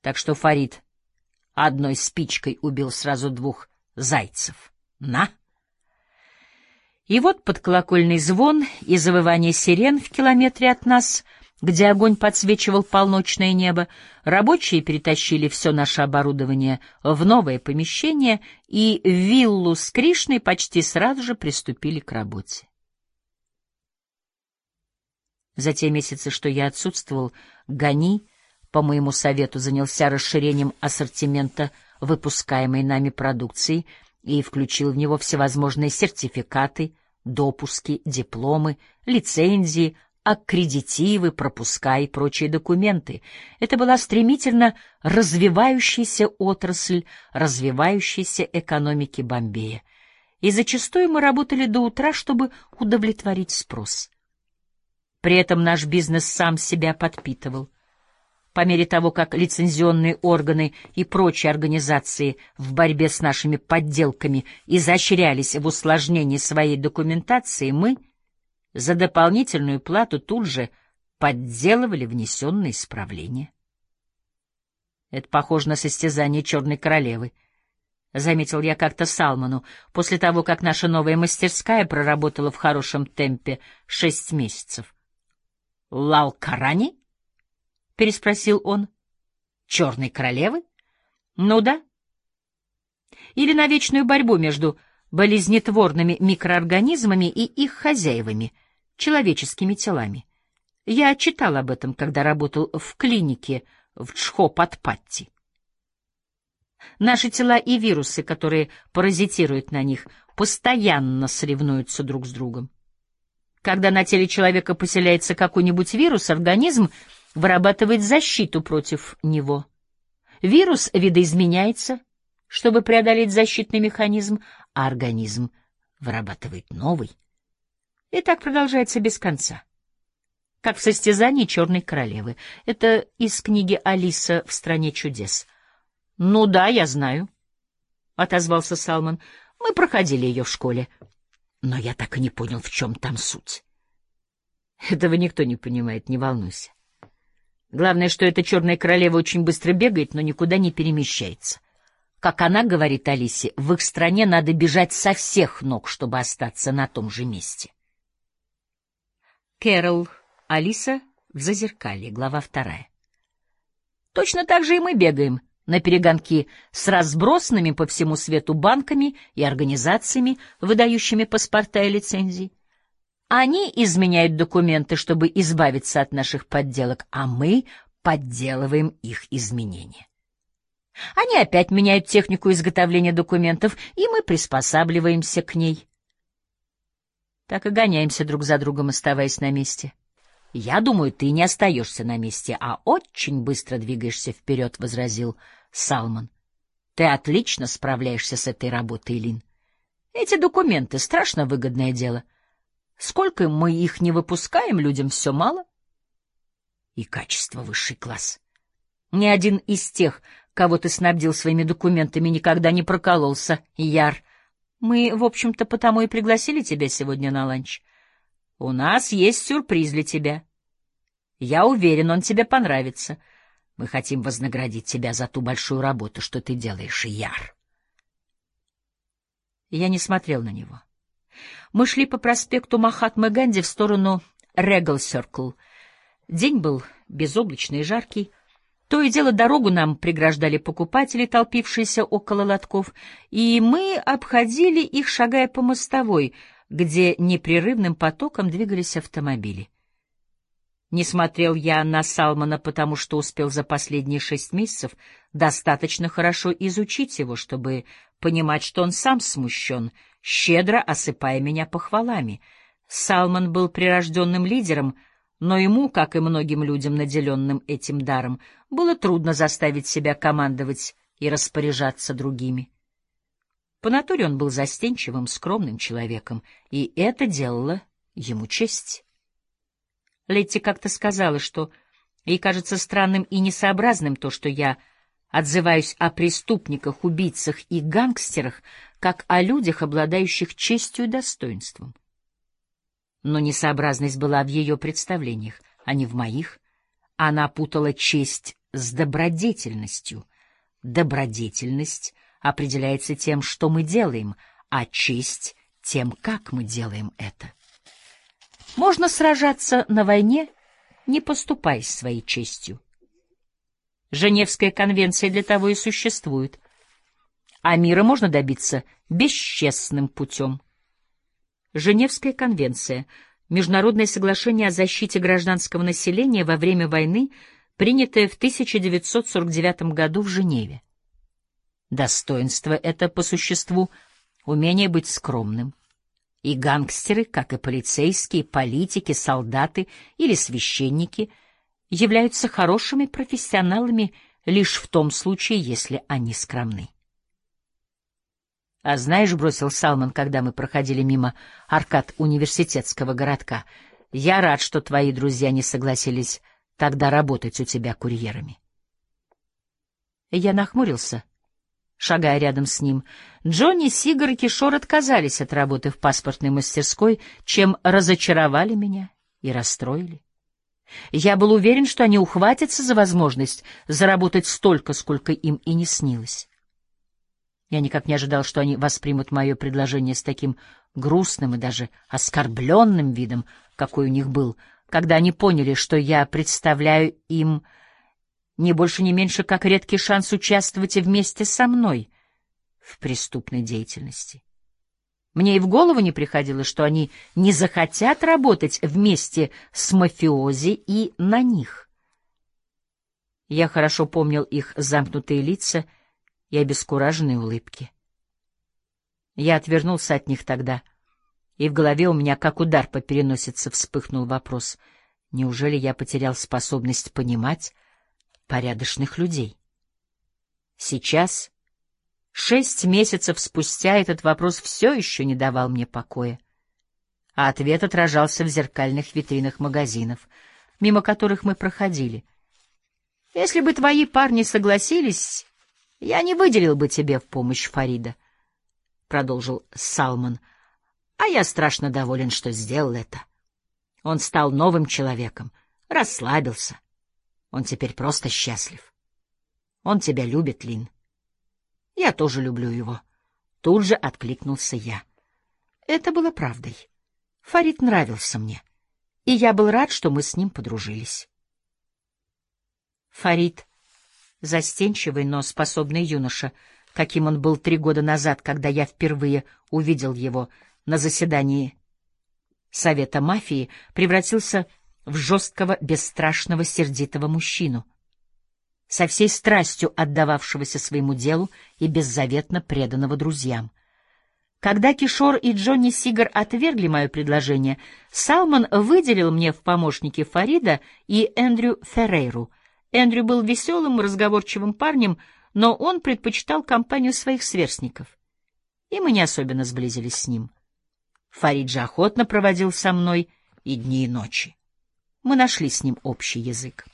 Так что Фарид одной спичкой убил сразу двух зайцев. На! И вот под колокольный звон и завывание сирен в километре от нас, где огонь подсвечивал полночное небо, рабочие перетащили все наше оборудование в новое помещение, и в виллу с Кришной почти сразу же приступили к работе. За те месяцы, что я отсутствовал, Гани, по моему совету, занялся расширением ассортимента выпускаемой нами продукции и включил в него всевозможные сертификаты, допуски, дипломы, лицензии, аккредитивы, пропуска и прочие документы. Это была стремительно развивающаяся отрасль развивающейся экономики Бомбея. И зачастую мы работали до утра, чтобы удовлетворить спрос. При этом наш бизнес сам себя подпитывал. По мере того, как лицензионные органы и прочие организации в борьбе с нашими подделками изощрялись в усложнении своей документации, мы за дополнительную плату тут же подделывали внесенные исправления. Это похоже на состязание Черной Королевы, — заметил я как-то Салману, после того, как наша новая мастерская проработала в хорошем темпе 6 месяцев. — Лал-Карани? — переспросил он. — Черной Королевы? — Ну да. Или на вечную борьбу между болезнетворными микроорганизмами и их хозяевами, человеческими телами. Я читал об этом, когда работал в клинике в Чхопатпатти. Наши тела и вирусы, которые паразитируют на них, постоянно соревнуются друг с другом. Когда на теле человека поселяется какой-нибудь вирус, организм вырабатывает защиту против него. Вирус видоизменяется, чтобы преодолеть защитный механизм, а организм вырабатывает новый. И так продолжается без конца. Как в состязании Черной Королевы. Это из книги «Алиса в стране чудес». — Ну да, я знаю, — отозвался Салман. — Мы проходили ее в школе. Но я так и не понял, в чем там суть. — Этого никто не понимает, не волнуйся. Главное, что эта Черная Королева очень быстро бегает, но никуда не перемещается. Как она говорит Алисе, в их стране надо бежать со всех ног, чтобы остаться на том же месте. Кэрол. Алиса в Зазеркалье. Глава 2. Точно так же и мы бегаем на перегонки с разбросанными по всему свету банками и организациями, выдающими паспорта и лицензии. Они изменяют документы, чтобы избавиться от наших подделок, а мы подделываем их изменения. Они опять меняют технику изготовления документов, и мы приспосабливаемся к ней. Так и гоняемся друг за другом, оставаясь на месте. Я думаю, ты не остаешься на месте, а очень быстро двигаешься вперед, — возразил Салман. Ты отлично справляешься с этой работой, Лин. Эти документы — страшно выгодное дело. Сколько мы их не выпускаем, людям все мало. И качество высший класс. Ни один из тех, кого ты снабдил своими документами, никогда не прокололся, Яр. Мы, в общем-то, потому и пригласили тебя сегодня на ланч. У нас есть сюрприз для тебя. Я уверен, он тебе понравится. Мы хотим вознаградить тебя за ту большую работу, что ты делаешь, Яр. Я не смотрел на него. Мы шли по проспекту Махатмы Ганди в сторону Регал-Сёркл. День был безоблачный и жаркий. То и дело дорогу нам преграждали покупатели, толпившиеся около лотков, и мы обходили их, шагая по мостовой, где непрерывным потоком двигались автомобили. Не смотрел я на Салмана, потому что успел за последние 6 месяцев достаточно хорошо изучить его, чтобы понимать, что он сам смущен, щедро осыпая меня похвалами. Салман был прирожденным лидером, но ему, как и многим людям, наделенным этим даром, было трудно заставить себя командовать и распоряжаться другими. По натуре он был застенчивым, скромным человеком, и это делало ему честь. Летти как-то сказала, что ей кажется странным и несообразным то, что я отзываюсь о преступниках, убийцах и гангстерах, как о людях, обладающих честью и достоинством. Но несообразность была в ее представлениях, а не в моих. Она путала честь с добродетельностью. Добродетельность определяется тем, что мы делаем, а честь — тем, как мы делаем это. Можно сражаться на войне, не поступая своей честью. Женевская конвенция для того и существует. А мира можно добиться бесчестным путем. Женевская конвенция — международное соглашение о защите гражданского населения во время войны, принятое в 1949 году в Женеве. Достоинство это по существу — умение быть скромным. И гангстеры, как и полицейские, политики, солдаты или священники, являются хорошими профессионалами лишь в том случае, если они скромны. «А знаешь, — бросил Салман, когда мы проходили мимо аркад университетского городка, — я рад, что твои друзья не согласились тогда работать у тебя курьерами». Я нахмурился, шагая рядом с ним. Джонни, Сигар и Кишор отказались от работы в паспортной мастерской, чем разочаровали меня и расстроили. Я был уверен, что они ухватятся за возможность заработать столько, сколько им и не снилось. Я никак не ожидал, что они воспримут мое предложение с таким грустным и даже оскорбленным видом, какой у них был, когда они поняли, что я представляю им не больше, не меньше, как редкий шанс участвовать вместе со мной в преступной деятельности. Мне и в голову не приходило, что они не захотят работать вместе с мафиози и на них. Я хорошо помнил их замкнутые лица и обескураженные улыбки. Я отвернулся от них тогда, и в голове у меня, как удар по переносице, вспыхнул вопрос: неужели я потерял способность понимать порядочных людей? Сейчас, 6 месяцев спустя, этот вопрос все еще не давал мне покоя, а ответ отражался в зеркальных витринах магазинов, мимо которых мы проходили. «Если бы твои парни согласились, я не выделил бы тебе в помощь Фарида», — продолжил Салман, — «а я страшно доволен, что сделал это. Он стал новым человеком, расслабился. Он теперь просто счастлив. Он тебя любит, Лин». «Я тоже люблю его», — тут же откликнулся я. Это было правдой. Фарид нравился мне, и я был рад, что мы с ним подружились. Фарид — застенчивый, но способный юноша, каким он был 3 года назад, когда я впервые увидел его на заседании Совета мафии, превратился в жесткого, бесстрашного, сердитого мужчину, со всей страстью отдававшегося своему делу и беззаветно преданного друзьям. Когда Кишор и Джонни Сигар отвергли мое предложение, Салман выделил мне в помощники Фарида и Эндрю Феррейру. Эндрю был веселым, разговорчивым парнем, но он предпочитал компанию своих сверстников, и мы не особенно сблизились с ним. Фарид же охотно проводил со мной и дни, и ночи. Мы нашли с ним общий язык.